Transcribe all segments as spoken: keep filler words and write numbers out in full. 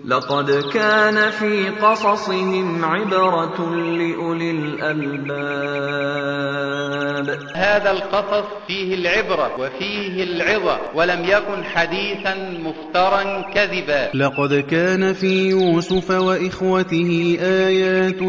لقد كان في قصصهم عبرة لأولي الألباب. هذا القصص فيه العبرة وفيه العظة، ولم يكن حديثا مفترا كذبا. لقد كان في يوسف وإخوته آيات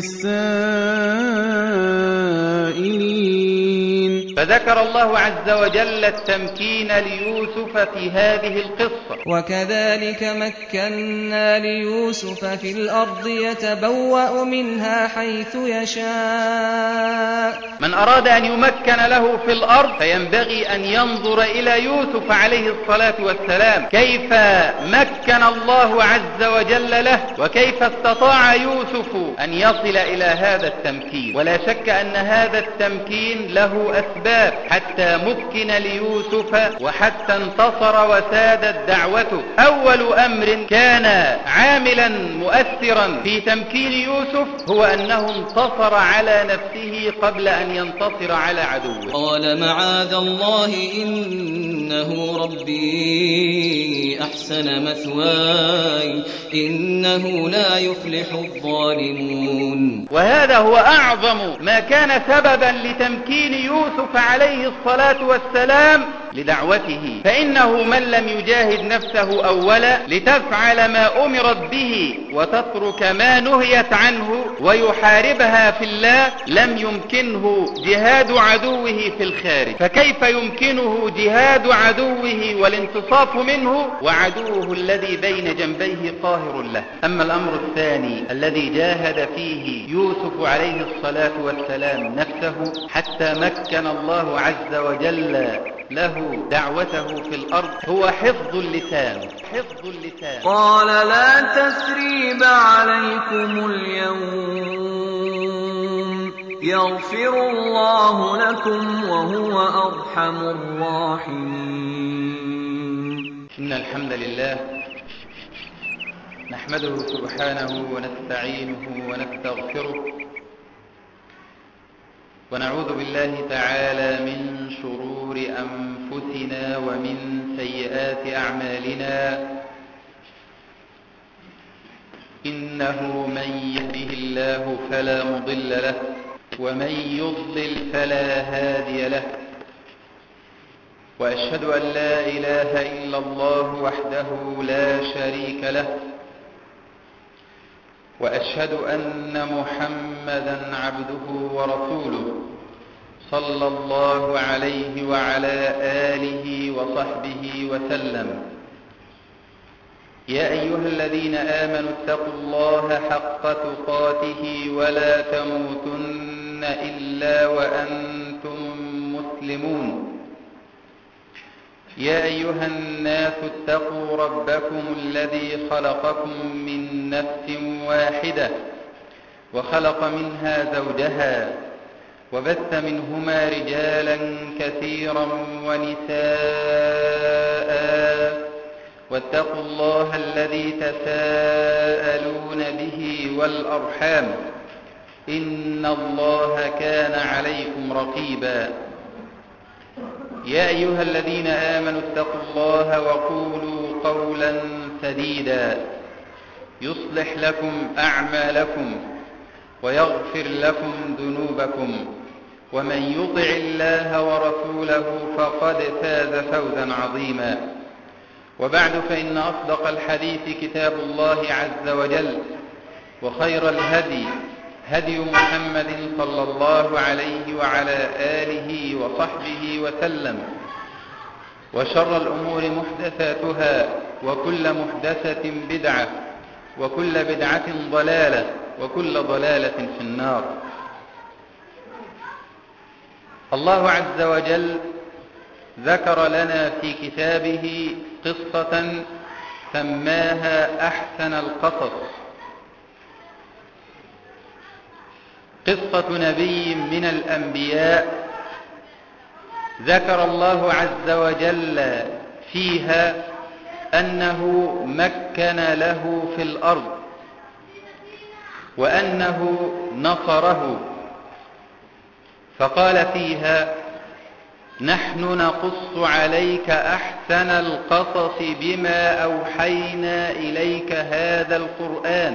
للسائلين. فذكر الله عز وجل التمكين ليوسف في هذه القصة. وكذلك مكنا ليوسف في الأرض يتبوأ منها حيث يشاء. من أراد أن يمكن له في الأرض فينبغي أن ينظر إلى يوسف عليه الصلاة والسلام، كيف مكن الله عز وجل له، وكيف استطاع يوسف أن يصل إلى هذا التمكين. ولا شك أن هذا التمكين له أسباب حتى مكن ليوسف وحتى انتصر وسادت دعوته. أول أمر كان عاملا مؤثرا في تمكين يوسف هو أنه انتصر على نفسه قبل أن ينتصر على عدوه. قال معاذ الله إنه ربي أحسن مثواي إنه لا يفلح الظالمون. وهذا هو أعظم ما كان سببا لتمكين يوسف عليه الصلاة والسلام لدعوته، فإنه من لم يجاهد نفسه أولا لتفعل ما أمرت به وتترك ما نهيت عنه ويحاربها في الله لم يمكنه جهاد عدوه في الخارج. فكيف يمكنه جهاد عدوه والانتصاف منه وعدوه الذي بين جنبيه قاهر له؟ أما الأمر الثاني الذي جاهد فيه يوسف عليه الصلاة والسلام نفسه حتى مكن الله عز وجل له دعوته في الأرض هو حفظ اللسان. حفظ اللسان. قال لا تثريب عليكم اليوم يغفر الله لكم وهو أرحم الراحمين. إن الحمد لله نحمده سبحانه ونستعينه ونستغفره ونعوذ بالله تعالى من شرور أنفسنا ومن سيئات أعمالنا. إنه من يهده الله فلا مضل له ومن يضلل فلا هادي له. وأشهد أن لا إله إلا الله وحده لا شريك له، وأشهد أن محمدا عبده ورسوله صلى الله عليه وعلى آله وصحبه وسلم. يا أيها الذين آمنوا اتقوا الله حق تقاته ولا تموتن إلا وأنتم مسلمون. يا أيها الناس اتقوا ربكم الذي خلقكم من نفس واحدة وخلق منها زوجها وبث منهما رجالا كثيرا ونساء واتقوا الله الذي تساءلون به والأرحام إن الله كان عليكم رقيبا. يا أيها الذين آمنوا اتقوا الله وقولوا قولا سديدا يصلح لكم أعمالكم ويغفر لكم ذنوبكم، ومن يطع الله ورسوله فقد فاز فوزا عظيما. وبعد، فإن أصدق الحديث كتاب الله عز وجل، وخير الهدي هدي محمد صلى الله عليه وعلى آله وصحبه وسلم، وشر الأمور محدثاتها، وكل محدثة بدعة، وكل بدعة ضلالة، وكل ضلالة في النار. الله عز وجل ذكر لنا في كتابه قصة سماها أحسن القصص، قصة نبي من الأنبياء ذكر الله عز وجل فيها أنه مكن له في الأرض وأنه نصره، فقال فيها نحن نقص عليك أحسن القصص بما أوحينا إليك هذا القرآن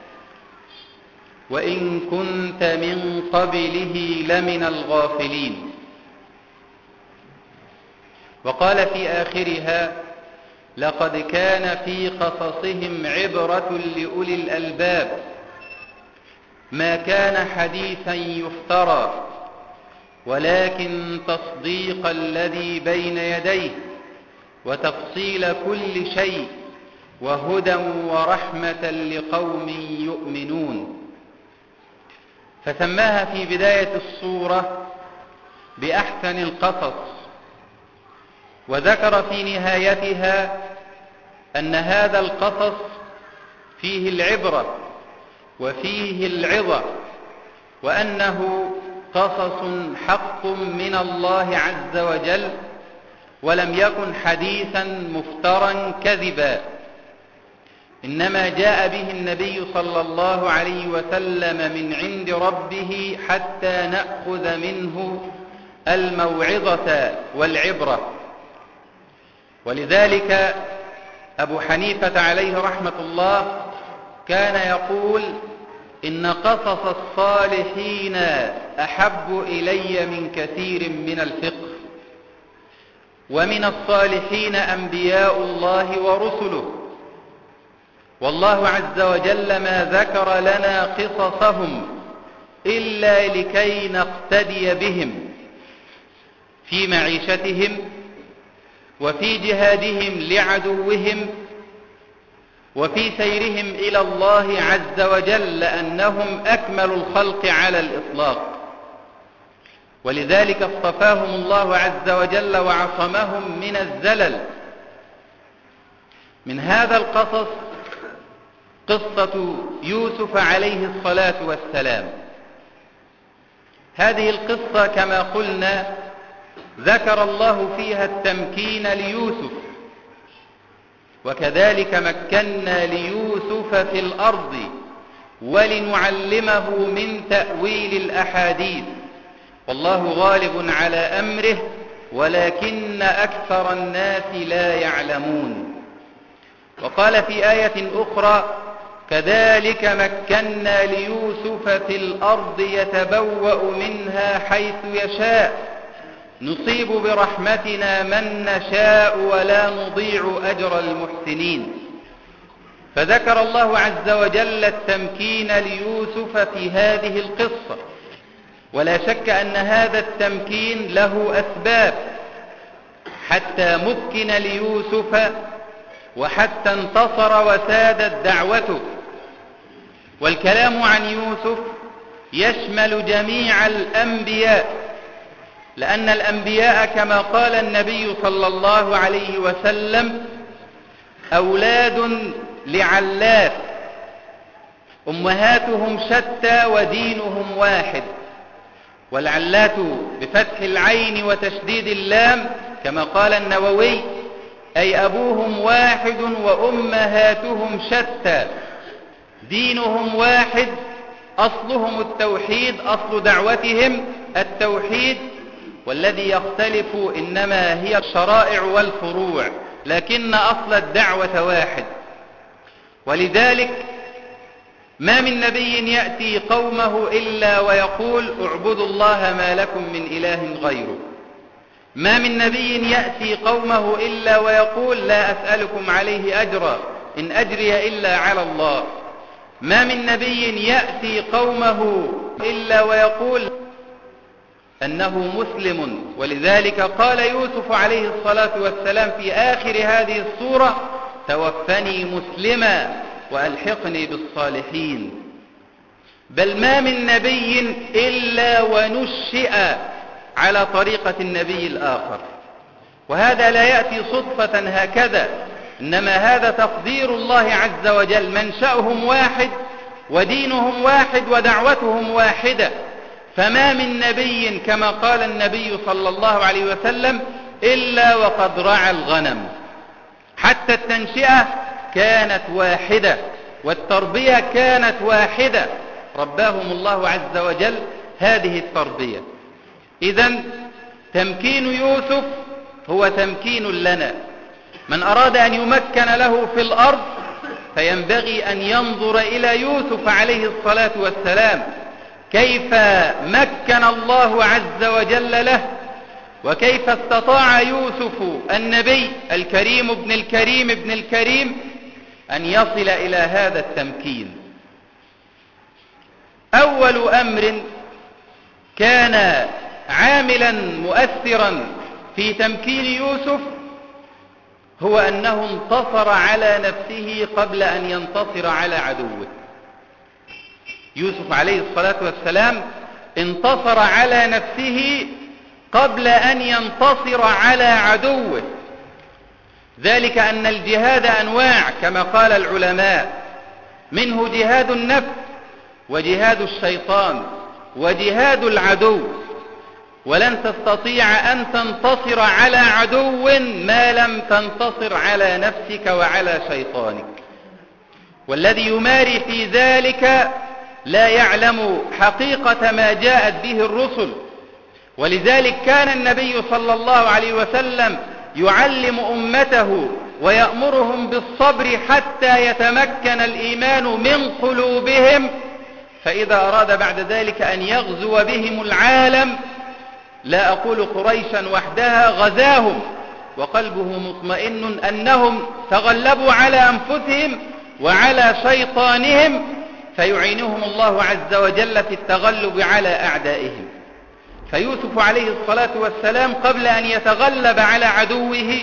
وإن كنت من قبله لمن الغافلين. وقال في آخرها: لقد كان في قصصهم عبرة لأولي الألباب ما كان حديثا يفترى ولكن تصديق الذي بين يديه وتفصيل كل شيء وهدى ورحمة لقوم يؤمنون. فسماها في بداية السورة بأحسن القصص، وذكر في نهايتها أن هذا القصص فيه العبرة وفيه العظة، وأنه قصص حق من الله عز وجل ولم يكن حديثا مفترا كذبا، إنما جاء به النبي صلى الله عليه وسلم من عند ربه حتى نأخذ منه الموعظة والعبرة. ولذلك أبو حنيفة عليه رحمة الله كان يقول: إن قصص الصالحين أحب إلي من كثير من الفقه، ومن الصالحين أنبياء الله ورسله، والله عز وجل ما ذكر لنا قصصهم إلا لكي نقتدي بهم في معيشتهم وفي جهادهم لعدوهم وفي سيرهم إلى الله عز وجل، لأنهم أكمل الخلق على الإطلاق. ولذلك اصطفاهم الله عز وجل وعصمهم من الزلل. من هذا القصص قصة يوسف عليه الصلاة والسلام. هذه القصة كما قلنا ذكر الله فيها التمكين ليوسف، وكذلك مكنا ليوسف في الأرض ولنعلمه من تأويل الأحاديث، والله غالب على أمره ولكن أكثر الناس لا يعلمون. وقال في آية أخرى: كذلك مكنا ليوسف في الأرض يتبوأ منها حيث يشاء نصيب برحمتنا من نشاء ولا نضيع أجر المحسنين. فذكر الله عز وجل التمكين ليوسف في هذه القصة، ولا شك أن هذا التمكين له أسباب حتى مكن ليوسف وحتى انتصر وسادت دعوته. والكلام عن يوسف يشمل جميع الأنبياء، لأن الأنبياء كما قال النبي صلى الله عليه وسلم أولاد لعلات أمهاتهم شتى ودينهم واحد. والعلات بفتح العين وتشديد اللام كما قال النووي أي أبوهم واحد وأمهاتهم شتى، دينهم واحد، أصلهم التوحيد، أصل دعوتهم التوحيد، والذي يختلف إنما هي الشرائع والفروع، لكن أصل الدعوة واحد. ولذلك ما من نبي يأتي قومه إلا ويقول: اعبدوا الله ما لكم من إله غيره. ما من نبي يأتي قومه إلا ويقول: لا أسألكم عليه أجرا إن أجري إلا على الله. ما من نبي يأتي قومه إلا ويقول أنه مسلم. ولذلك قال يوسف عليه الصلاة والسلام في آخر هذه السورة: توفني مسلما وألحقني بالصالحين. بل ما من نبي إلا ونشئ على طريقة النبي الآخر، وهذا لا يأتي صدفة هكذا، إنما هذا تقدير الله عز وجل. منشأهم واحد ودينهم واحد ودعوتهم واحدة. فما من نبي كما قال النبي صلى الله عليه وسلم إلا وقد رعى الغنم. حتى التنشئة كانت واحدة والتربية كانت واحدة، رباهم الله عز وجل هذه التربية. إذن تمكين يوسف هو تمكين لنا. من أراد أن يمكن له في الأرض فينبغي أن ينظر إلى يوسف عليه الصلاة والسلام، كيف مكن الله عز وجل له، وكيف استطاع يوسف النبي الكريم ابن الكريم ابن الكريم أن يصل إلى هذا التمكين. أول أمر كان عاملا مؤثرا في تمكين يوسف هو أنه انتصر على نفسه قبل أن ينتصر على عدوه. يوسف عليه الصلاة والسلام انتصر على نفسه قبل أن ينتصر على عدوه. ذلك أن الجهاد أنواع كما قال العلماء، منه جهاد النفس وجهاد الشيطان وجهاد العدو، ولن تستطيع أن تنتصر على عدو ما لم تنتصر على نفسك وعلى شيطانك. والذي يماري في ذلك لا يعلم حقيقة ما جاءت به الرسل. ولذلك كان النبي صلى الله عليه وسلم يعلم أمته ويأمرهم بالصبر حتى يتمكن الإيمان من قلوبهم، فإذا أراد بعد ذلك أن يغزو بهم العالم، لا أقول قريشا وحدها، غزاهم وقلبه مطمئن أنهم تغلبوا على أنفسهم وعلى شيطانهم، فيعينهم الله عز وجل في التغلب على أعدائهم. فيوسف عليه الصلاة والسلام قبل أن يتغلب على عدوه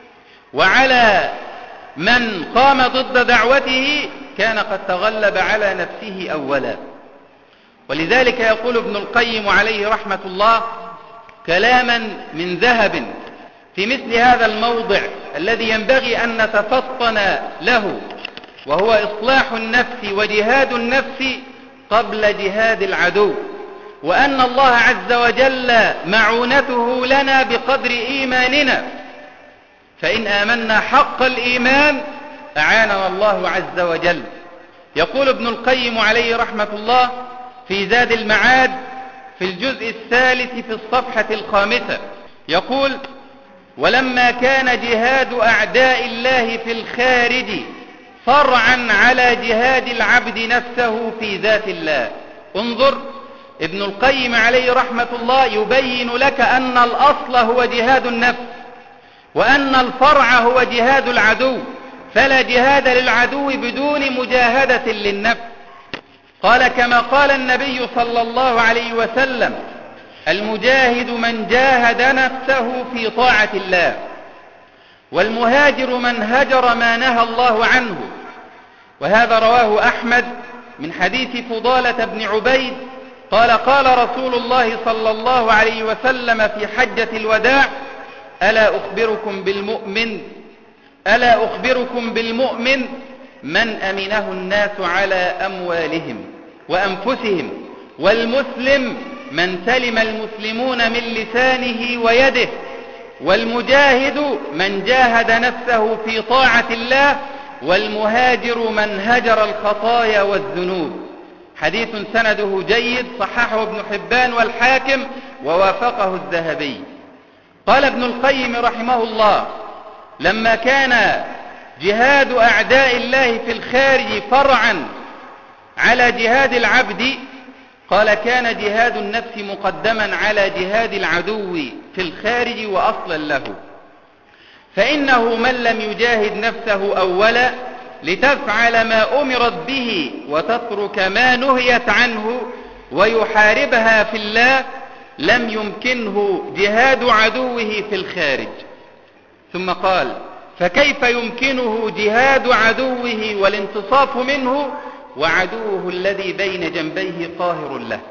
وعلى من قام ضد دعوته كان قد تغلب على نفسه أولا. ولذلك يقول ابن القيم عليه رحمة الله كلاما من ذهب في مثل هذا الموضع الذي ينبغي أن نتفطن له، وهو إصلاح النفس وجهاد النفس قبل جهاد العدو، وأن الله عز وجل معونته لنا بقدر إيماننا، فإن آمنا حق الإيمان أعاننا الله عز وجل. يقول ابن القيم عليه رحمة الله في زاد المعاد في الجزء الثالث في الصفحة الخامسة، يقول: ولما كان جهاد أعداء الله في الخارج فرعا على جهاد العبد نفسه في ذات الله. انظر، ابن القيم عليه رحمة الله يبين لك أن الأصل هو جهاد النفس، وأن الفرع هو جهاد العدو، فلا جهاد للعدو بدون مجاهدة للنفس. قال كما قال النبي صلى الله عليه وسلم: المجاهد من جاهد نفسه في طاعة الله، والمهاجر من هجر ما نهى الله عنه. وهذا رواه أحمد من حديث فضالة بن عبيد قال: قال رسول الله صلى الله عليه وسلم في حجة الوداع: ألا أخبركم بالمؤمن ألا أخبركم بالمؤمن من أمنه الناس على أموالهم وأنفسهم، والمسلم من سلم المسلمون من لسانه ويده، والمجاهد من جاهد نفسه في طاعة الله، والمهاجر من هجر الخطايا والذنوب. حديث سنده جيد، صححه ابن حبان والحاكم ووافقه الذهبي. قال ابن القيم رحمه الله: لما كان جهاد أعداء الله في الخارج فرعا على جهاد العبد، قال كان جهاد النفس مقدما على جهاد العدو في الخارج وأصلا له. فإنه من لم يجاهد نفسه أولا لتفعل ما أمرت به وتترك ما نهيت عنه ويحاربها في الله، لم يمكنه جهاد عدوه في الخارج. ثم قال: فكيف يمكنه جهاد عدوه والانتصاف منه وعدوه الذي بين جنبيه قاهر له؟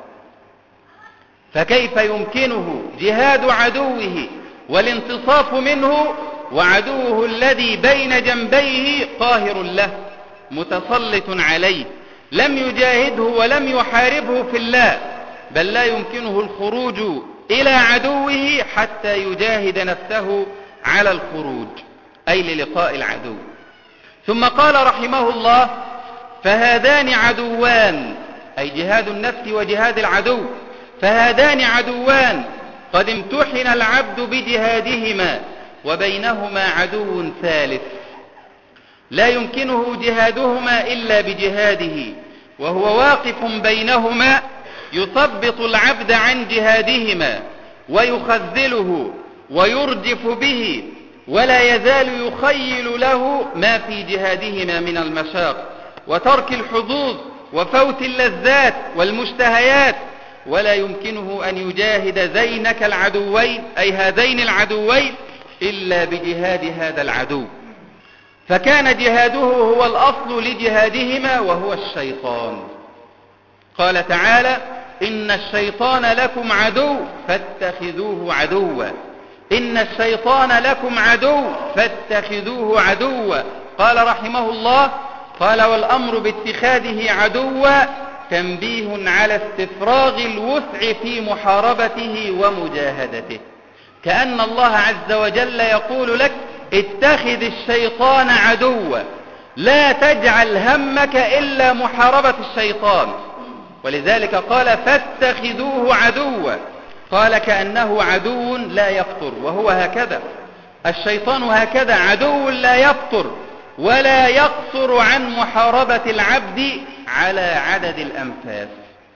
فكيف يمكنه جهاد عدوه والانتصاف منه وعدوه الذي بين جنبيه قاهر له متسلط عليه، لم يجاهده ولم يحاربه في الله، بل لا يمكنه الخروج إلى عدوه حتى يجاهد نفسه على الخروج، أي للقاء العدو. ثم قال رحمه الله: فهذان عدوان، أي جهاد النفس وجهاد العدو، فهذان عدوان قد امتحن العبد بجهادهما وبينهما عدو ثالث لا يمكنه جهادهما إلا بجهاده وهو واقف بينهما يثبط العبد عن جهادهما ويخذله ويرجف به ولا يزال يخيل له ما في جهادهما من المشاق وترك الحظوظ وفوت اللذات والمشتهيات، ولا يمكنه أن يجاهد ذينك العدوين أي هذين العدوين إلا بجهاد هذا العدو. فكان جهاده هو الأصل لجهادهما وهو الشيطان. قال تعالى: إن الشيطان لكم عدو فاتخذوه عدوا. إن الشيطان لكم عدو فاتخذوه عدوا. قال رحمه الله: قال: والأمر باتخاذه عدوا تنبيه على استفراغ الوسع في محاربته ومجاهدته، كأن الله عز وجل يقول لك: اتخذ الشيطان عدوا، لا تجعل همك إلا محاربة الشيطان. ولذلك قال: فاتخذوه عدوا. قال كأنه عدو لا يفطر، وهو هكذا، الشيطان هكذا عدو لا يفطر ولا يقصر عن محاربة العبد على عدد الأنفاس.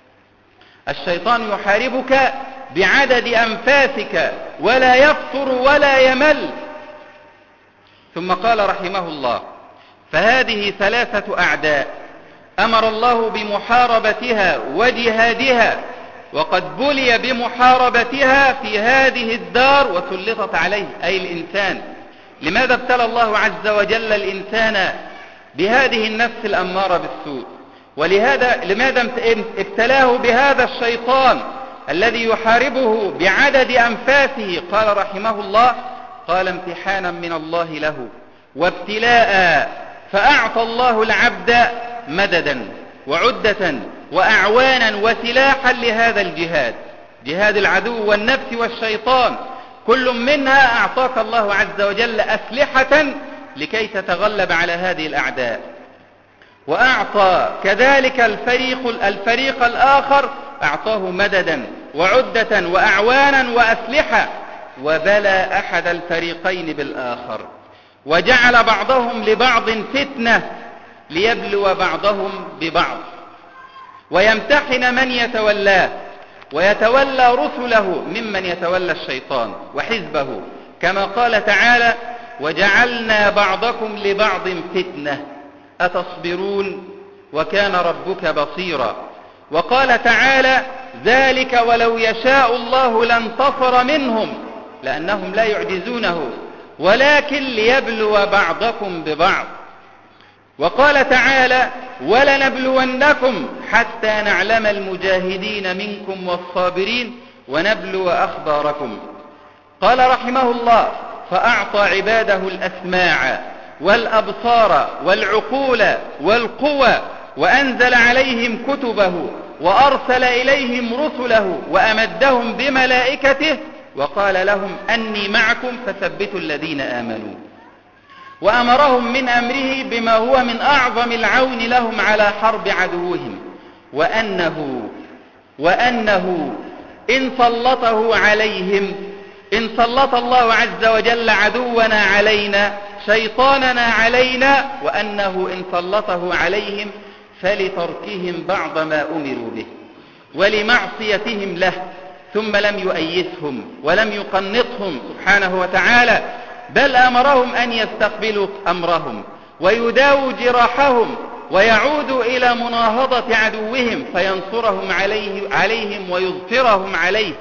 الشيطان يحاربك بعدد أنفاسك ولا يفطر ولا يمل. ثم قال رحمه الله: فهذه ثلاثة أعداء أمر الله بمحاربتها وجهادها، وقد بلي بمحاربتها في هذه الدار وسلطت عليه أي الإنسان. لماذا ابتلى الله عز وجل الإنسان بهذه النفس الأمارة بالسوء؟ ولهذا لماذا ابتلاه بهذا الشيطان الذي يحاربه بعدد أنفاسه؟ قال رحمه الله: قال: امتحانا من الله له وابتلاء، فأعطى الله العبد مددا وعدة وأعوانا وسلاحا لهذا الجهاد، جهاد العدو والنفس والشيطان. كل منها أعطاك الله عز وجل أسلحة لكي تتغلب على هذه الأعداء. وأعطى كذلك الفريق, الفريق الآخر أعطاه مددا وعدة وأعوانا وأسلحة، وبلى أحد الفريقين بالآخر، وجعل بعضهم لبعض فتنة ليبلو بعضهم ببعض، ويمتحن من يتولاه، ويتولى رسله ممن يتولى الشيطان وحزبه، كما قال تعالى: وجعلنا بعضكم لبعض فتنة أتصبرون وكان ربك بصيرا. وقال تعالى: ذلك ولو يشاء الله لانتصر منهم لأنهم لا يعجزونه ولكن ليبلو بعضكم ببعض. وقال تعالى: ولنبلونكم حتى نعلم المجاهدين منكم والصابرين ونبلو أخباركم. قال رحمه الله: فأعطى عباده الأسماع والأبصار والعقول والقوى، وأنزل عليهم كتبه، وأرسل إليهم رسله، وأمدهم بملائكته، وقال لهم: أني معكم فثبتوا الذين آمنوا. وأمرهم من أمره بما هو من أعظم العون لهم على حرب عدوهم، وأنه, وأنه إن سلطه عليهم، إن سلط الله عز وجل عدونا علينا، شيطاننا علينا، وأنه إن سلطه عليهم فلتركهم بعض ما أمروا به ولمعصيتهم له، ثم لم يؤيسهم ولم يقنطهم سبحانه وتعالى، بل أمرهم أن يستقبلوا أمرهم ويداووا جراحهم ويعودوا إلى مناهضة عدوهم فينصرهم عليه عليهم ويظفرهم عليه.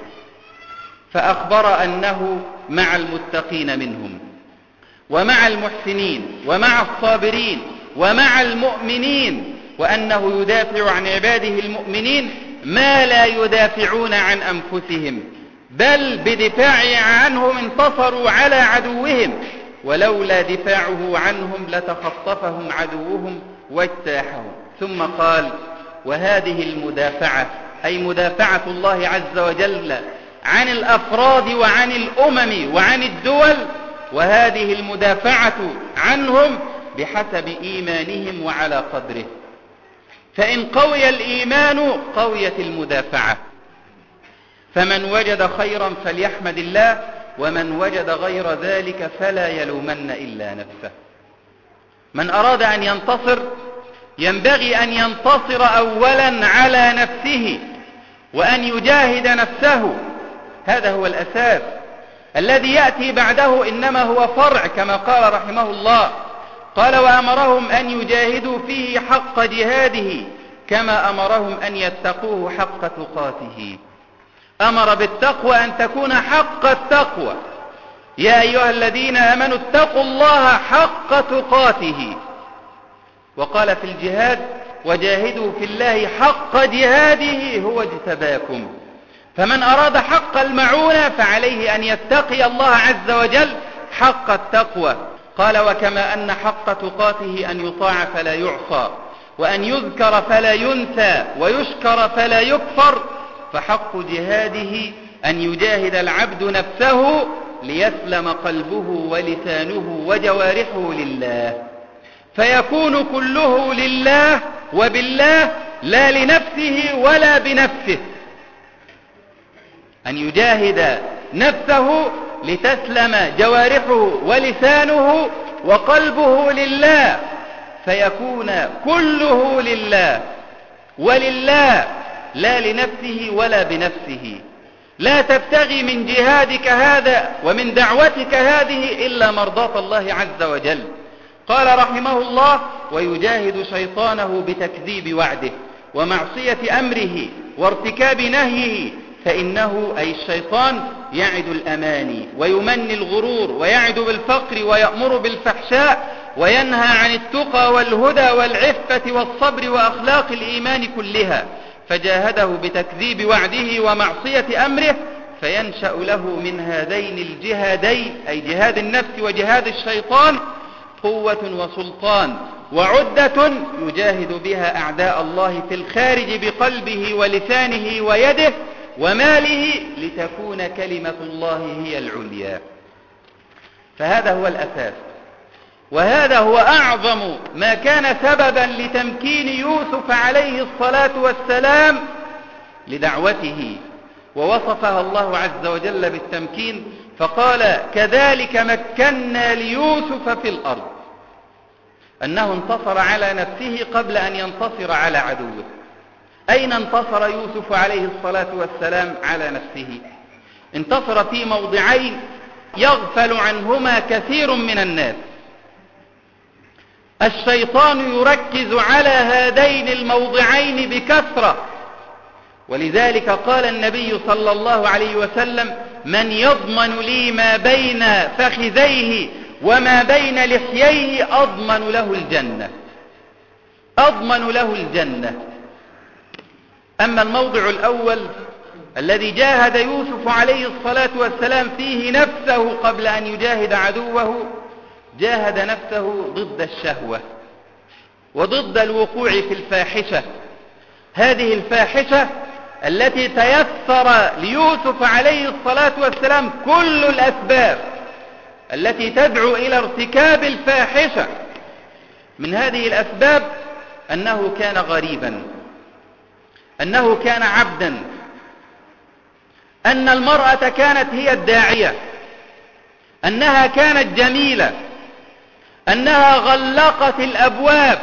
فأخبر أنه مع المتقين منهم ومع المحسنين ومع الصابرين ومع المؤمنين، وأنه يدافع عن عباده المؤمنين ما لا يدافعون عن أنفسهم، بل بدفاعه عنهم انتصروا على عدوهم، ولولا دفاعه عنهم لتخطفهم عدوهم واجتاحهم. ثم قال: وهذه المدافعة أي مدافعة الله عز وجل عن الأفراد وعن الأمم وعن الدول، وهذه المدافعة عنهم بحسب إيمانهم وعلى قدره، فإن قوي الإيمان قويت المدافعة، فمن وجد خيرا فليحمد الله، ومن وجد غير ذلك فلا يلومن إلا نفسه. من أراد أن ينتصر ينبغي أن ينتصر أولا على نفسه، وأن يجاهد نفسه. هذا هو الأساس. الذي يأتي بعده إنما هو فرع، كما قال رحمه الله، قال وأمرهم أن يجاهدوا فيه حق جهاده كما أمرهم أن يتقوه حق تقاته. أمر بالتقوى أن تكون حق التقوى. يا أيها الذين آمنوا اتقوا الله حق تقاته. وقال في الجهاد وجاهدوا في الله حق جهاده هو اجتباكم. فمن أراد حق المعونة فعليه أن يتقي الله عز وجل حق التقوى. قال وكما أن حق تقاته أن يطاع فلا يعصى، وأن يذكر فلا ينسى، ويشكر فلا يكفر، فحق جهاده أن يجاهد العبد نفسه ليسلم قلبه ولسانه وجوارحه لله، فيكون كله لله وبالله لا لنفسه ولا بنفسه. أن يجاهد نفسه لتسلم جوارحه ولسانه وقلبه لله، فيكون كله لله ولله لا لنفسه ولا بنفسه. لا تبتغي من جهادك هذا ومن دعوتك هذه إلا مرضاة الله عز وجل. قال رحمه الله ويجاهد شيطانه بتكذيب وعده ومعصية أمره وارتكاب نهيه، فإنه أي الشيطان يعد الأماني ويمني الغرور ويعد بالفقر ويأمر بالفحشاء وينهى عن التقى والهدى والعفة والصبر وأخلاق الإيمان كلها، فجاهده بتكذيب وعده ومعصية أمره، فينشأ له من هذين الجهادين أي جهاد النفس وجهاد الشيطان قوة وسلطان وعدة يجاهد بها أعداء الله في الخارج بقلبه ولسانه ويده وماله لتكون كلمة الله هي العليا. فهذا هو الأساس، وهذا هو أعظم ما كان سببا لتمكين يوسف عليه الصلاة والسلام لدعوته، ووصفها الله عز وجل بالتمكين فقال كذلك مكنا ليوسف في الأرض، أنه انتصر على نفسه قبل أن ينتصر على عدوه. أين انتصر يوسف عليه الصلاة والسلام على نفسه؟ انتصر في موضعين يغفل عنهما كثير من الناس. الشيطان يركز على هذين الموضعين بكثرة، ولذلك قال النبي صلى الله عليه وسلم من يضمن لي ما بين فخذيه وما بين لحييه أضمن له الجنة، أضمن له الجنة. أما الموضع الأول الذي جاهد يوسف عليه الصلاة والسلام فيه نفسه قبل أن يجاهد عدوه، جاهد نفسه ضد الشهوة وضد الوقوع في الفاحشة، هذه الفاحشة التي تيسر ليوسف عليه الصلاة والسلام كل الأسباب التي تدعو إلى ارتكاب الفاحشة. من هذه الأسباب أنه كان غريبا، أنه كان عبدا، أن المرأة كانت هي الداعية، أنها كانت جميلة، أنها غلقت الأبواب،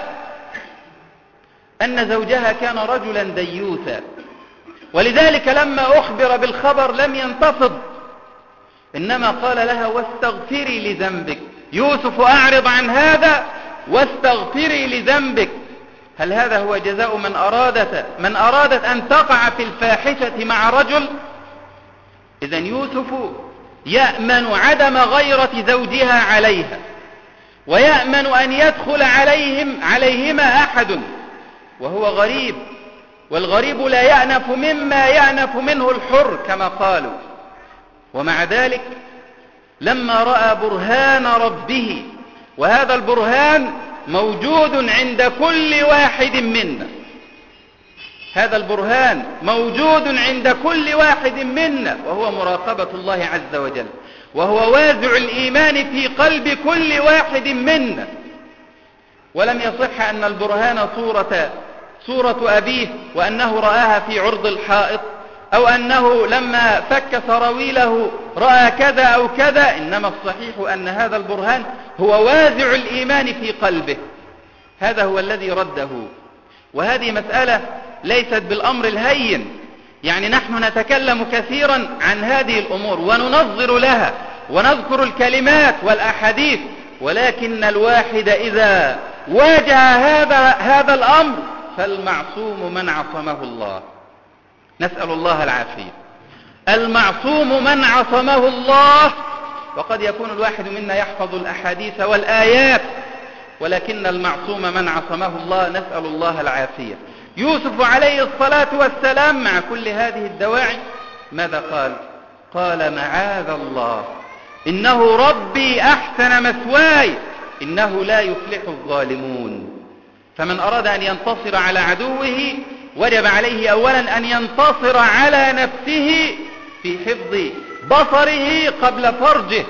أن زوجها كان رجلا ديوثا. ولذلك لما أخبر بالخبر لم ينتفض، إنما قال لها واستغفري لذنبك، يوسف أعرض عن هذا واستغفري لذنبك. هل هذا هو جزاء من أرادت, من أرادت أن تقع في الفاحشة مع رجل؟ إذن يوسف يأمن عدم غيرة زوجها عليها، ويأمن أن يدخل عليهم عليهما أحد، وهو غريب، والغريب لا يأنف مما يأنف منه الحر كما قالوا. ومع ذلك لما رأى برهان ربه، وهذا البرهان موجود عند كل واحد منا، هذا البرهان موجود عند كل واحد منا، وهو مراقبة الله عز وجل، وهو وازع الإيمان في قلب كل واحد منا. ولم يصح أن البرهان صورة, صورة أبيه وأنه رآها في عرض الحائط أو أنه لما فك سراويله رأى كذا أو كذا، إنما الصحيح أن هذا البرهان هو وازع الإيمان في قلبه، هذا هو الذي رده. وهذه مسألة ليست بالأمر الهين، يعني نحن نتكلم كثيرا عن هذه الأمور وننظر لها ونذكر الكلمات والأحاديث، ولكن الواحد إذا واجه هذا, هذا الأمر فالمعصوم من عصمه الله، نسأل الله العافية. المعصوم من عصمه الله، وقد يكون الواحد منا يحفظ الأحاديث والآيات، ولكن المعصوم من عصمه الله، نسأل الله العافية. يوسف عليه الصلاة والسلام مع كل هذه الدواعي ماذا قال؟ قال معاذ الله، إنه ربي أحسن مثواي، إنه لا يفلح الظالمون. فمن أراد أن ينتصر على عدوه وجب عليه أولا أن ينتصر على نفسه في حفظ بصره قبل فرجه.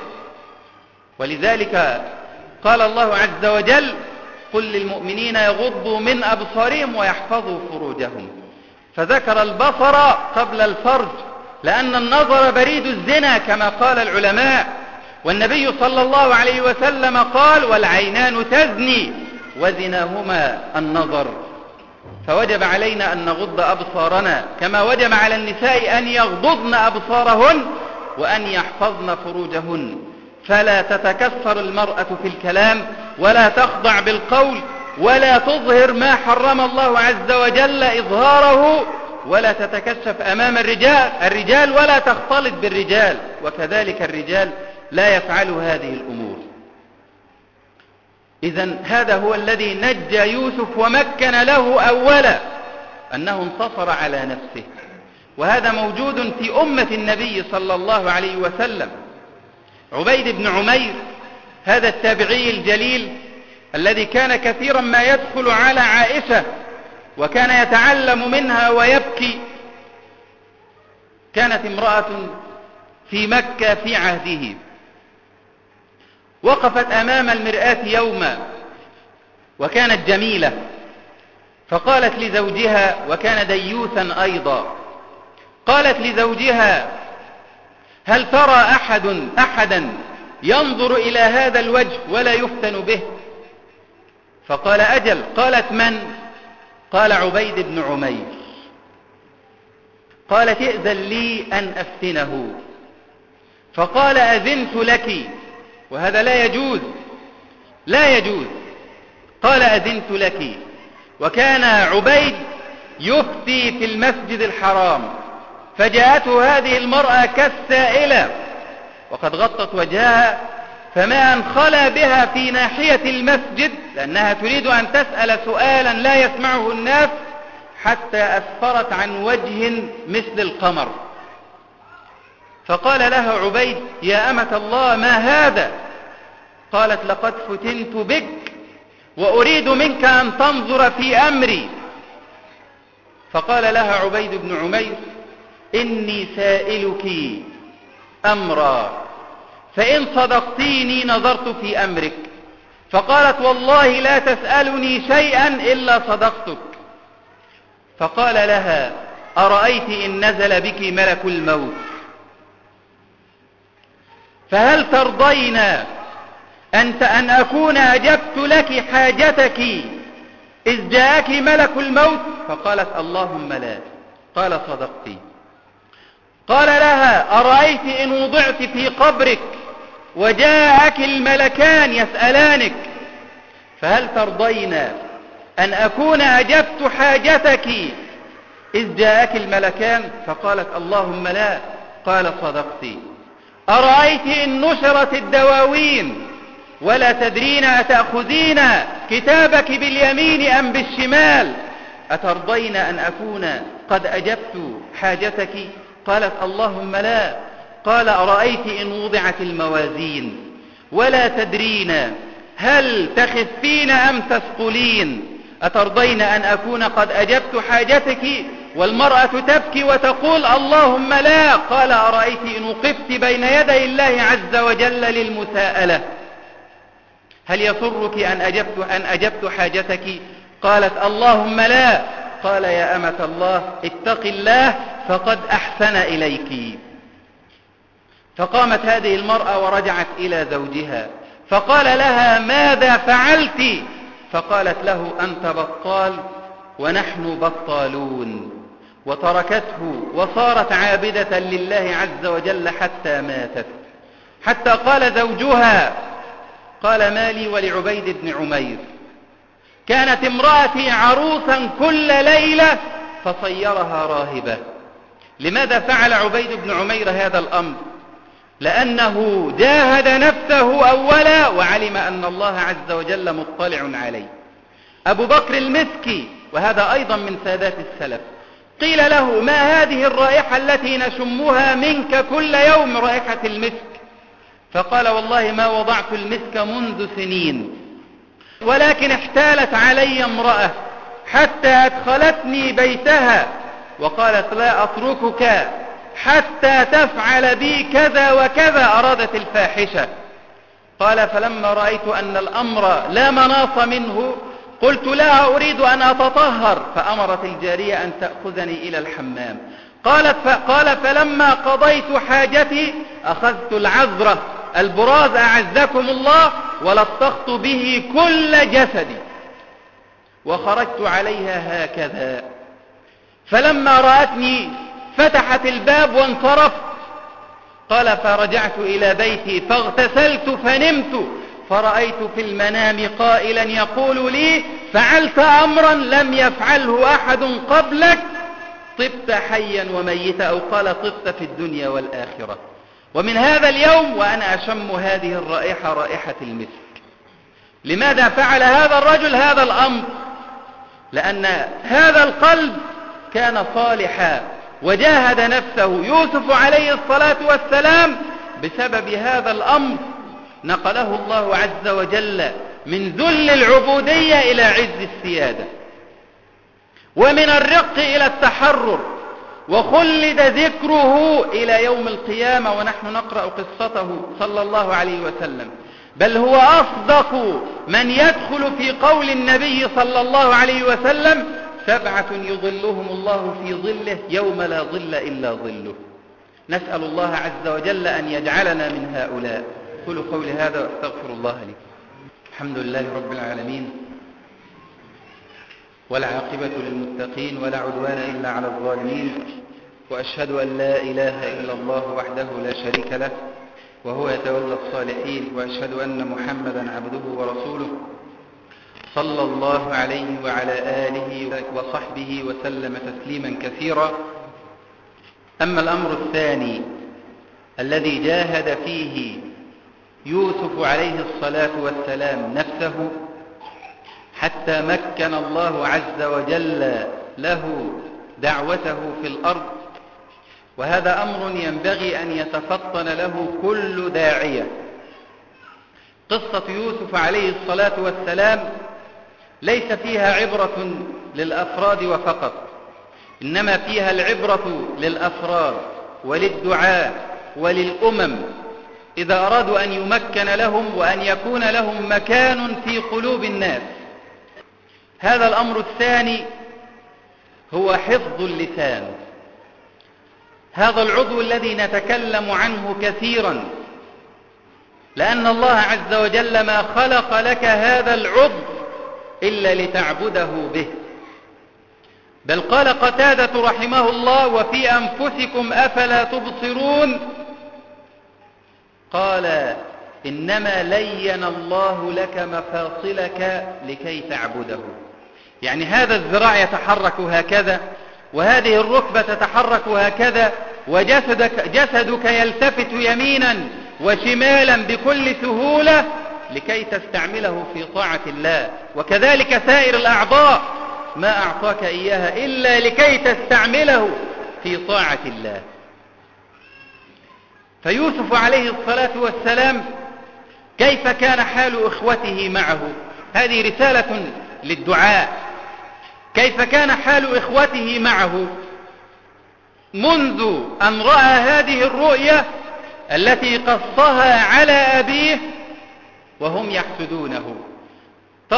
ولذلك قال الله عز وجل: قل للمؤمنين يغضوا من أبصارهم ويحفظوا فروجهم. فذكر البصر قبل الفرج، لأن النظر بريد الزنا كما قال العلماء، والنبي صلى الله عليه وسلم قال: والعينان تزني وزناهما النظر. فوجب علينا أن نغض أبصارنا، كما وجب على النساء أن يغضضن أبصارهن وأن يحفظن فروجهن. فلا تتكسر المرأة في الكلام، ولا تخضع بالقول، ولا تظهر ما حرم الله عز وجل إظهاره، ولا تتكشف أمام الرجال الرجال ولا تختلط بالرجال، وكذلك الرجال لا يفعل هذه الأمور. إذن هذا هو الذي نجى يوسف ومكن له أولا أنه انتصر على نفسه، وهذا موجود في أمة النبي صلى الله عليه وسلم. عبيد بن عمير هذا التابعي الجليل الذي كان كثيرا ما يدخل على عائشة وكان يتعلم منها ويبكي، كانت امرأة في مكة في عهده وقفت أمام المرآة يوما وكانت جميلة، فقالت لزوجها، وكان ديوثا أيضا، قالت لزوجها: هل ترى أحد أحدا ينظر إلى هذا الوجه ولا يفتن به؟ فقال: أجل. قالت: من؟ قال: عبيد بن عمير. قالت: ائذن لي أن أفتنه. فقال: أذنت لك، وهذا لا يجوز لا يجوز قال: أذنت لك. وكان عبيد يفتي في المسجد الحرام، فجاءته هذه المرأة كالسائلة وقد غطت وجهها، فما أن خلا بها في ناحية المسجد لأنها تريد أن تسأل سؤالا لا يسمعه الناس، حتى أسفرت عن وجه مثل القمر. فقال لها عبيد: يا أمة الله، ما هذا؟ قالت: لقد فتنت بك وأريد منك أن تنظر في أمري. فقال لها عبيد بن عمير: إني سائلك أمرا، فإن صدقتيني نظرت في أمرك. فقالت: والله لا تسألني شيئا إلا صدقتك. فقال لها: أرأيت إن نزل بك ملك الموت، فهل ترضين أنت أن أكون أجبت لك حاجتك إذ جاءك ملك الموت؟ فقالت: اللهم لا. قال: صدقتي. قال لها: أرأيت إن وضعت في قبرك وجاءك الملكان يسألانك، فهل ترضين أن أكون أجبت حاجتك إذ جاءك الملكان؟ فقالت: اللهم لا. قال: صدقتي. أرأيت إن نشرت الدواوين ولا تدرين أتأخذين كتابك باليمين أم بالشمال، أترضين أن أكون قد أجبت حاجتك؟ قالت: اللهم لا. قال: أرأيت إن وضعت الموازين ولا تدرين هل تخفين أم تثقلين، أترضين أن أكون قد أجبت حاجتك؟ والمرأة تبكي وتقول: اللهم لا. قال: أرأيت إن وقفت بين يدي الله عز وجل للمساءلة، هل يسرك أن أجبت, أن أجبت حاجتك؟ قالت: اللهم لا. قال: يا أمة الله، اتق الله، فقد أحسن إليك. فقامت هذه المرأة ورجعت إلى زوجها فقال لها ماذا فعلت؟ فقالت له أنت بطال ونحن بطالون، وتركته وصارت عابدة لله عز وجل حتى ماتت. حتى قال زوجها قال ما لي ولعبيد بن عمير، كانت امرأتي عروسا كل ليلة فصيرها راهبة. لماذا فعل عبيد بن عمير هذا الأمر؟ لأنه جاهد نفسه أولا وعلم أن الله عز وجل مطلع عليه. أبو بكر المسكي وهذا أيضا من سادات السلف قيل له ما هذه الرائحة التي نشمها منك كل يوم رائحة المسك؟ فقال والله ما وضعت المسك منذ سنين، ولكن احتالت علي امرأة حتى أدخلتني بيتها وقالت لا أتركك حتى تفعل بي كذا وكذا، أرادت الفاحشة. قال فلما رأيت أن الأمر لا مناص منه قلت لا أريد أن أتطهر، فأمرت الجارية أن تأخذني إلى الحمام. قالت فقال فلما قضيت حاجتي أخذت العذرة البراز أعزكم الله ولطخت به كل جسدي وخرجت عليها هكذا، فلما رأتني فتحت الباب وانصرفت. قال فرجعت إلى بيتي فاغتسلت فنمت فرأيت في المنام قائلا يقول لي فعلت أمرا لم يفعله أحد قبلك، طبت حيا وميتا، أو قال طبت في الدنيا والآخرة. ومن هذا اليوم وأنا أشم هذه الرائحة رائحة المسك. لماذا فعل هذا الرجل هذا الأمر؟ لأن هذا القلب كان صالحا وجاهد نفسه. يوسف عليه الصلاة والسلام بسبب هذا الأمر نقله الله عز وجل من ذل العبودية إلى عز السيادة، ومن الرق إلى التحرر، وخلد ذكره إلى يوم القيامة ونحن نقرأ قصته صلى الله عليه وسلم. بل هو أصدق من يدخل في قول النبي صلى الله عليه وسلم سبعة يظلهم الله في ظله يوم لا ظل إلا ظله. نسأل الله عز وجل أن يجعلنا من هؤلاء. قولوا قولي هذا واستغفر الله لي. الحمد لله رب العالمين، والعاقبة للمتقين ولا عدوان إلا على الظالمين، وأشهد أن لا إله إلا الله وحده لا شريك له وهو يتولى الصالحين، وأشهد أن محمدا عبده ورسوله صلى الله عليه وعلى آله وصحبه وسلم تسليما كثيرا. أما الأمر الثاني الذي جاهد فيه يوسف عليه الصلاة والسلام نفسه حتى مكن الله عز وجل له دعوته في الأرض، وهذا أمر ينبغي أن يتفطن له كل داعية. قصة يوسف عليه الصلاة والسلام ليس فيها عبرة للأفراد وفقط، إنما فيها العبرة للأفراد وللدعاء وللأمم إذا أرادوا أن يمكن لهم وأن يكون لهم مكان في قلوب الناس. هذا الأمر الثاني هو حفظ اللسان، هذا العضو الذي نتكلم عنه كثيرا، لأن الله عز وجل ما خلق لك هذا العضو إلا لتعبده به. بل قال قتادة رحمه الله وفي أنفسكم أفلا تبصرون، قال إنما لين الله لك مفاصلك لكي تعبده. يعني هذا الذراع يتحرك هكذا، وهذه الركبة تتحرك هكذا، وجسدك جسدك يلتفت يمينا وشمالا بكل سهولة لكي تستعمله في طاعة الله. وكذلك سائر الأعضاء ما أعطاك إياها إلا لكي تستعمله في طاعة الله. فيوسف عليه الصلاة والسلام كيف كان حال إخوته معه؟ هذه رسالة للدعاء. كيف كان حال إخوته معه منذ أن رأى هذه الرؤيا التي قصها على أبيه وهم يحسدونه؟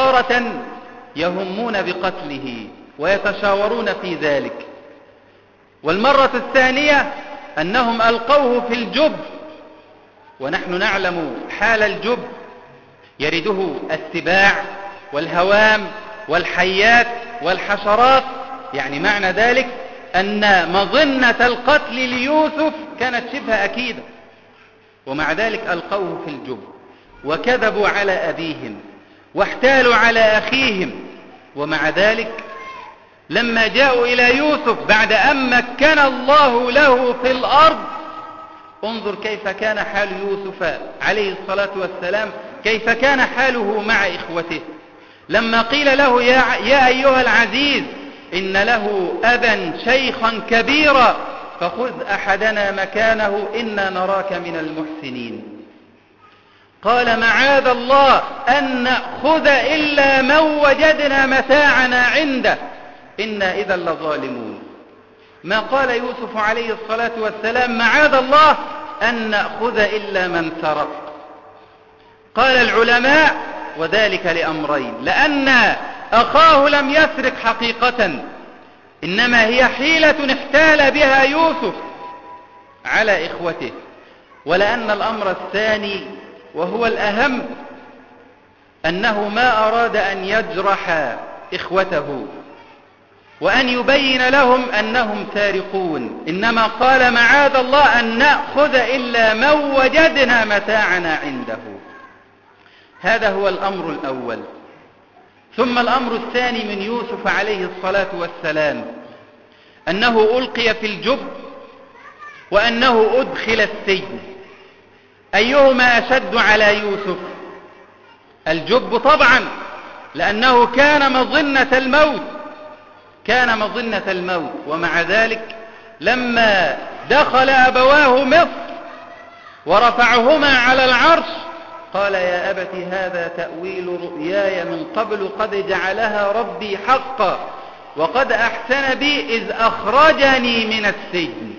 تارة يهمون بقتله ويتشاورون في ذلك، والمرة الثانية أنهم ألقوه في الجب، ونحن نعلم حال الجب، يرده السباع والهوام والحيات والحشرات، يعني معنى ذلك أن مظنة القتل ليوسف كانت شبه أكيدة، ومع ذلك ألقوه في الجب وكذبوا على أبيهم واحتالوا على أخيهم، ومع ذلك لما جاءوا إلى يوسف بعد أن مكن الله له في الأرض، انظر كيف كان حال يوسف عليه الصلاة والسلام، كيف كان حاله مع إخوته. لما قيل له يا, يا أيها العزيز إن له أبا شيخا كبيرا فخذ أحدنا مكانه إنا نراك من المحسنين، قال معاذ الله أن نأخذ إلا من وجدنا متاعنا عنده إنا إذا لظالمون. ما قال يوسف عليه الصلاة والسلام معاذ الله أن نأخذ إلا من سرق. قال العلماء وذلك لأمرين: لأن أخاه لم يسرق حقيقة، إنما هي حيلة احتال بها يوسف على إخوته، ولأن الأمر الثاني وهو الأهم أنه ما أراد أن يجرح إخوته وأن يبين لهم أنهم سارقون، إنما قال معاذ الله أن نأخذ إلا من وجدنا متاعنا عنده. هذا هو الأمر الأول. ثم الأمر الثاني من يوسف عليه الصلاة والسلام أنه ألقي في الجب وأنه أدخل السجن. أيهما أشد على يوسف؟ الجب طبعا، لأنه كان مظنة الموت، كان مظنة الموت، ومع ذلك لما دخل أبواه مصر ورفعهما على العرش قال يا أبت هذا تأويل رؤياي من قبل قد جعلها ربي حقا وقد أحسن بي إذ أخرجني من السجن.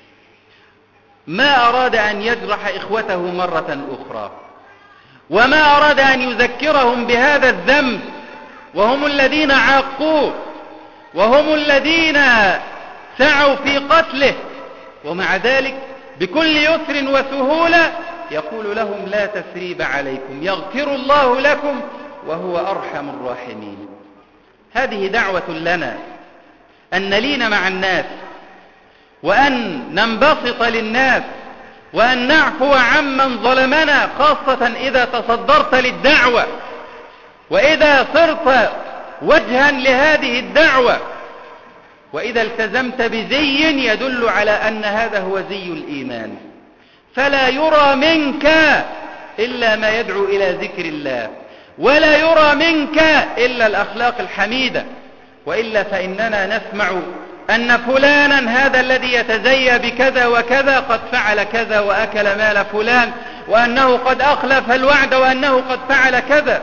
ما أراد أن يجرح إخوته مرة أخرى، وما أراد أن يذكرهم بهذا الذنب، وهم الذين عاقوه وهم الذين سعوا في قتله، ومع ذلك بكل يسر وسهولة يقول لهم لا تثريب عليكم يغفر الله لكم وهو أرحم الراحمين. هذه دعوة لنا أن نلين مع الناس، وأن ننبسط للناس، وأن نعفو عمن ظلمنا، خاصة إذا تصدرت للدعوة وإذا صرت وجها لهذه الدعوة، وإذا التزمت بزي يدل على أن هذا هو زي الإيمان، فلا يرى منك إلا ما يدعو إلى ذكر الله، ولا يرى منك إلا الأخلاق الحميدة، وإلا فإننا نسمع أن فلانا هذا الذي يتزيى بكذا وكذا قد فعل كذا وأكل مال فلان، وأنه قد أخلف الوعد، وأنه قد فعل كذا.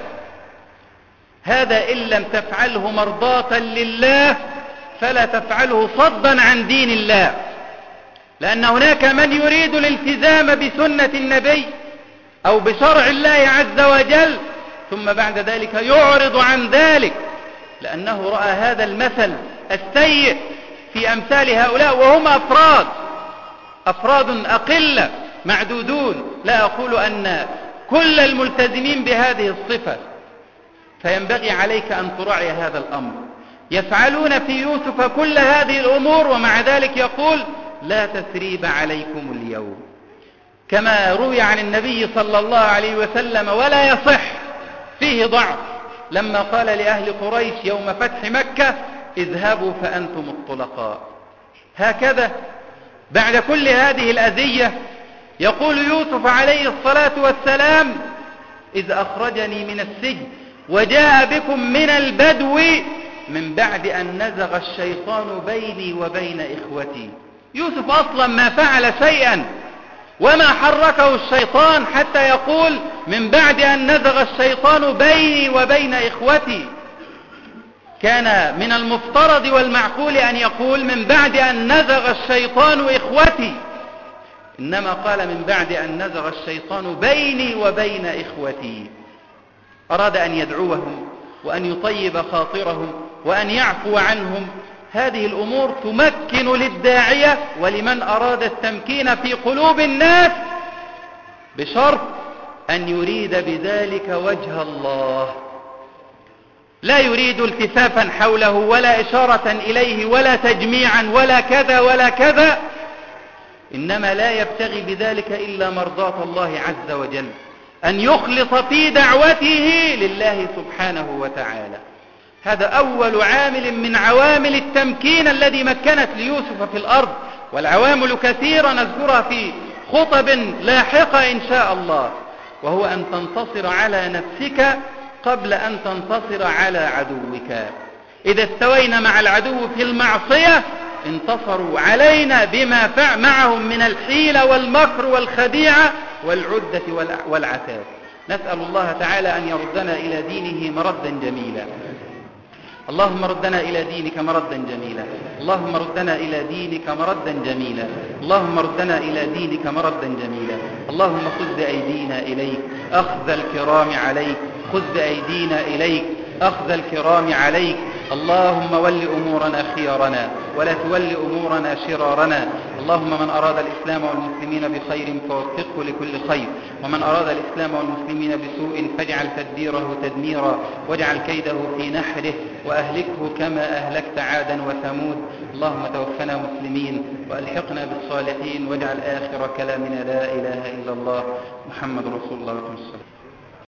هذا إن لم تفعله مرضاة لله فلا تفعله صدا عن دين الله، لأن هناك من يريد الالتزام بسنة النبي أو بشرع الله عز وجل ثم بعد ذلك يعرض عن ذلك، لأنه رأى هذا المثل السيء في أمثال هؤلاء، وهم أفراد أفراد أقلة معدودون، لا أقول أن كل الملتزمين بهذه الصفة، فينبغي عليك أن تراعي هذا الأمر. يفعلون في يوسف كل هذه الأمور ومع ذلك يقول لا تثريب عليكم اليوم، كما روي عن النبي صلى الله عليه وسلم ولا يصح، فيه ضعف، لما قال لأهل قريش يوم فتح مكة اذهبوا فأنتم الطلقاء. هكذا بعد كل هذه الأذية يقول يوسف عليه الصلاة والسلام إذ أخرجني من السجن وجاء بكم من البدو من بعد أن نزغ الشيطان بيني وبين إخوتي. يوسف أصلا ما فعل شيئا وما حركه الشيطان حتى يقول من بعد أن نزغ الشيطان بيني وبين إخوتي. كان من المفترض والمعقول أن يقول من بعد أن نزغ الشيطان إخوتي، إنما قال من بعد أن نزغ الشيطان بيني وبين إخوتي. أراد أن يدعوهم وأن يطيب خاطرهم وأن يعفو عنهم هذه الأمور تمكن للداعية ولمن أراد التمكين في قلوب الناس، بشرط أن يريد بذلك وجه الله، لا يريد التفافا حوله ولا إشارة إليه ولا تجميعا ولا كذا ولا كذا، إنما لا يبتغي بذلك إلا مرضاة الله عز وجل، أن يخلص في دعوته لله سبحانه وتعالى. هذا أول عامل من عوامل التمكين الذي مكنت ليوسف في الأرض، والعوامل كثيرة نذكرها في خطب لاحقة إن شاء الله، وهو أن تنتصر على نفسك قبل أن تنتصر على عدوك. إذا استوينا مع العدو في المعصية انتصروا علينا بما فعل معهم من الحيلة والمكر والخديعة والعدة والعتاب. نسأل الله تعالى أن يردنا إلى دينه مردا جميلا. اللهم ردنا إلى دينك مردا جميلا، اللهم ردنا إلى دينك مردا جميلا، اللهم ردنا إلى دينك مردا جميلا. اللهم خذ بأيدينا إليك أخذ الكرام عليك، خذ بأيدينا إليك أخذ الكرام عليك. اللهم ول أمورنا خيارنا ولا تول أمورنا شرارنا. اللهم من أراد الإسلام والمسلمين بخير فوفقه لكل خير، ومن أراد الإسلام والمسلمين بسوء فاجعل تدبيره تدميرا، واجعل كيده في نحره، وأهلكه كما أهلكت عادا وثمود. اللهم توفنا مسلمين وألحقنا بالصالحين، واجعل آخر كلامنا لا إله إلا الله محمد رسول الله.